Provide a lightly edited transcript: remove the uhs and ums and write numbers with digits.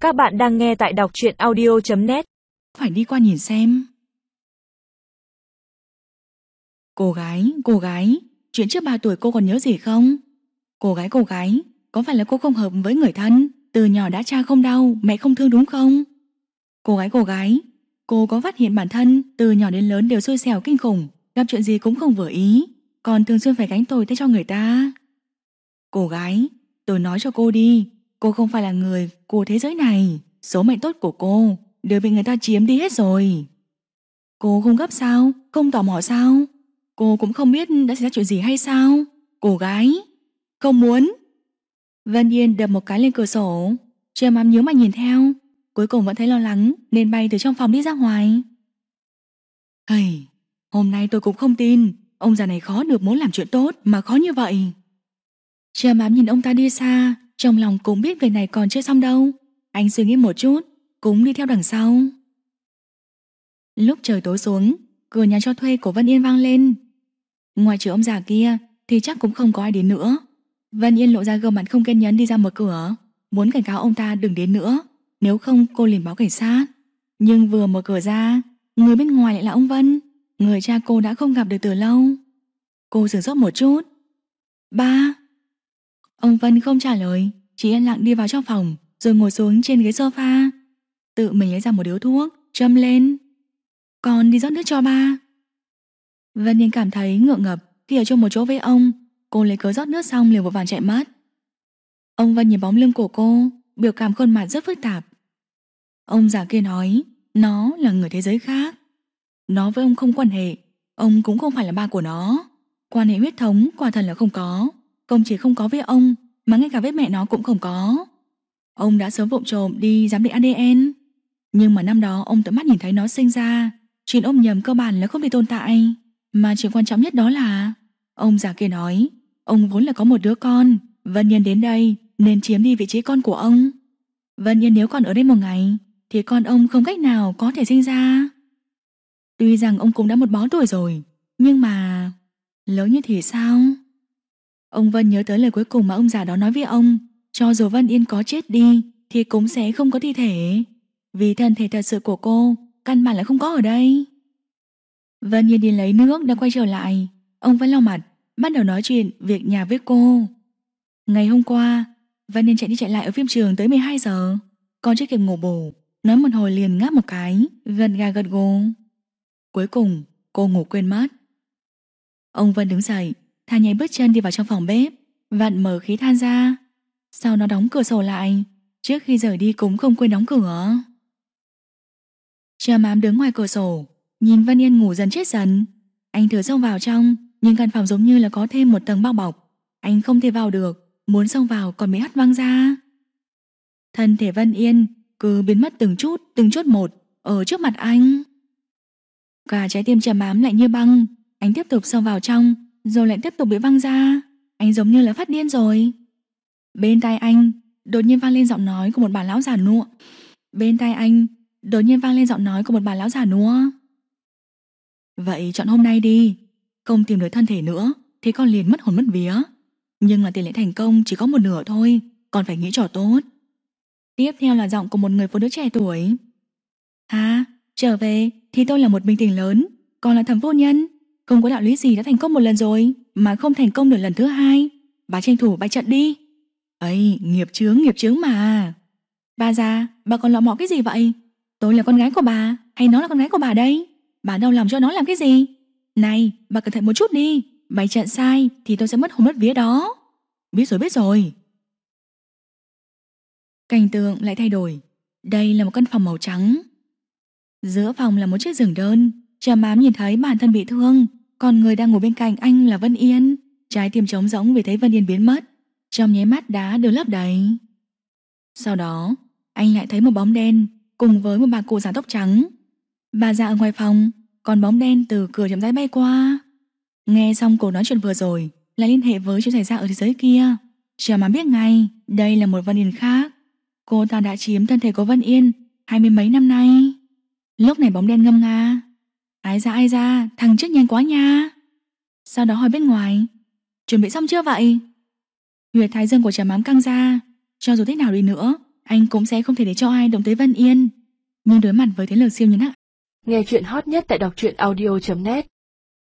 Các bạn đang nghe tại đọc truyện audio.net. Phải đi qua nhìn xem. Cô gái, chuyện trước 3 tuổi cô còn nhớ gì không? Cô gái, có phải là cô không hợp với người thân? Từ nhỏ đã cha không đau, mẹ không thương đúng không? Cô gái, cô có phát hiện bản thân từ nhỏ đến lớn đều xui xẻo kinh khủng, gặp chuyện gì cũng không vừa ý, còn thường xuyên phải gánh tội thay cho người ta. Cô gái, tôi nói cho cô đi, cô không phải là người của thế giới này, số mệnh tốt của cô đều bị người ta chiếm đi hết rồi. Cô không gấp sao? Không tò mò sao? Cô cũng không biết đã xảy ra chuyện gì hay sao? Cô gái, không muốn. Vân Yên đập một cái lên cửa sổ, Trầm Ám nhíu mày nhìn theo, cuối cùng vẫn thấy lo lắng nên bay từ trong phòng đi ra ngoài. Hây, hôm nay tôi cũng không tin ông già này khó được muốn làm chuyện tốt mà khó như vậy. Trầm Ám nhìn ông ta đi xa, trong lòng cũng biết việc này còn chưa xong đâu. Anh suy nghĩ một chút, cũng đi theo đằng sau. Lúc trời tối xuống, cửa nhà cho thuê của Vân Yên vang lên. Ngoài trừ ông già kia thì chắc cũng không có ai đến nữa. Vân Yên lộ ra gương mặt không kiên nhẫn đi ra mở cửa, muốn cảnh cáo ông ta đừng đến nữa, nếu không cô liền báo cảnh sát. Nhưng vừa mở cửa ra, người bên ngoài lại là ông Vân, người cha cô đã không gặp được từ lâu. Cô sửng sốt một chút. Ba. Ông Vân không trả lời, chỉ yên lặng đi vào trong phòng, rồi ngồi xuống trên ghế sofa, tự mình lấy ra một điếu thuốc, châm lên. Con đi rót nước cho ba. Vân Yên cảm thấy ngượng ngập khi ở chung một chỗ với ông. Cô lấy cớ rót nước xong liền vội vàng chạy mất. Ông Vân nhìn bóng lưng của cô, biểu cảm khuôn mặt rất phức tạp. Ông già kia nói nó là người thế giới khác. Nó với ông không quan hệ, ông cũng không phải là ba của nó. Quan hệ huyết thống quả thật là không có. Không chỉ không có với ông, mà ngay cả với mẹ nó cũng không có. Ông đã sớm vụng trộm đi giám định ADN, nhưng mà năm đó ông tận mắt nhìn thấy nó sinh ra. Chuyện ôm nhầm cơ bản là không thể tồn tại. Mà chuyện quan trọng nhất đó là ông già kia nói ông vốn là có một đứa con, Vân Yên đến đây nên chiếm đi vị trí con của ông. Vân Yên nếu còn ở đây một ngày thì con ông không cách nào có thể sinh ra. Tuy rằng ông cũng đã một bó tuổi rồi, nhưng mà lớn như thì sao? Ông Vân nhớ tới lời cuối cùng mà ông già đó nói với ông, cho dù Vân Yên có chết đi thì cũng sẽ không có thi thể, vì thân thể thật sự của cô căn bản là không có ở đây. Vân Yên đi lấy nước đã quay trở lại. Ông Vân lau mặt, bắt đầu nói chuyện việc nhà với cô. Ngày hôm qua Vân Yên chạy đi chạy lại ở phim trường tới 12 giờ, còn chưa kịp ngủ bù, nói một hồi liền ngáp một cái, gật gà gật gù. Cuối cùng cô ngủ quên mất. Ông Vân đứng dậy, thả nhảy bước chân đi vào trong phòng bếp, vặn mở khí than ra, sau đó đóng cửa sổ lại. Trước khi rời đi cũng không quên đóng cửa. Trầm Ám đứng ngoài cửa sổ, nhìn Vân Yên ngủ dần chết dần. Anh thử xông vào trong, nhưng căn phòng giống như là có thêm một tầng bao bọc, anh không thể vào được, muốn xông vào còn bị hất văng ra. Thân thể Vân Yên cứ biến mất từng chút một ở trước mặt anh. Cả trái tim Trầm Ám lạnh như băng. Anh tiếp tục xông vào trong, rồi lại tiếp tục bị văng ra. Anh giống như là phát điên rồi. Bên tai anh đột nhiên vang lên giọng nói của một bà lão già nua. Vậy chọn hôm nay đi, không tìm được thân thể nữa thì con liền mất hồn mất vía. Nhưng là tỷ lệ thành công chỉ có một nửa thôi, còn phải nghĩ cho tốt. Tiếp theo là giọng của một người phụ nữ trẻ tuổi. Trở về thì tôi là một minh tinh lớn, còn là Thẩm Vô Nhân, không có đạo lý gì đã thành công một lần rồi mà không thành công được lần thứ hai. Bà tranh thủ bày trận đi. Ấy, nghiệp chướng mà. Bà già, bà còn lọ mọ cái gì vậy? Tôi là con gái của bà hay nó là con gái của bà đây? Bà đau lòng cho nó làm cái gì? Này, bà cẩn thận một chút đi, bày trận sai thì tôi sẽ mất hồn mất vía đó. Biết rồi. Cảnh tượng lại thay đổi. Đây là một căn phòng màu trắng. Giữa phòng là một chiếc giường đơn. Trầm Ám nhìn thấy bản thân bị thương, còn người đang ngồi bên cạnh anh là Vân Yên. Trái tim trống rỗng vì thấy Vân Yên biến mất, trong nháy mắt đã được lấp đầy. Sau đó anh lại thấy một bóng đen cùng với một bà cụ già tóc trắng. Bà già ở ngoài phòng, còn bóng đen từ cửa chậm rãi bay qua. Nghe xong cuộc nói chuyện vừa rồi lại liên hệ với chuyện xảy ra ở thế giới kia. Trầm Ám biết ngay đây là một Vân Yên khác. Cô ta đã chiếm thân thể của Vân Yên 20 mấy năm nay. Lúc này bóng đen ngâm nga. Ai ra, thằng chết nhanh quá nha. Sau đó hỏi bên ngoài, chuẩn bị xong chưa vậy? Huyệt thái dương của Trầm Ám căng ra. Cho dù thế nào đi nữa anh cũng sẽ không thể để cho ai động tới Vân Yên. Nhưng đối mặt với thế lực siêu nhân hắc, Nghe chuyện hot nhất tại đọc truyện audio.net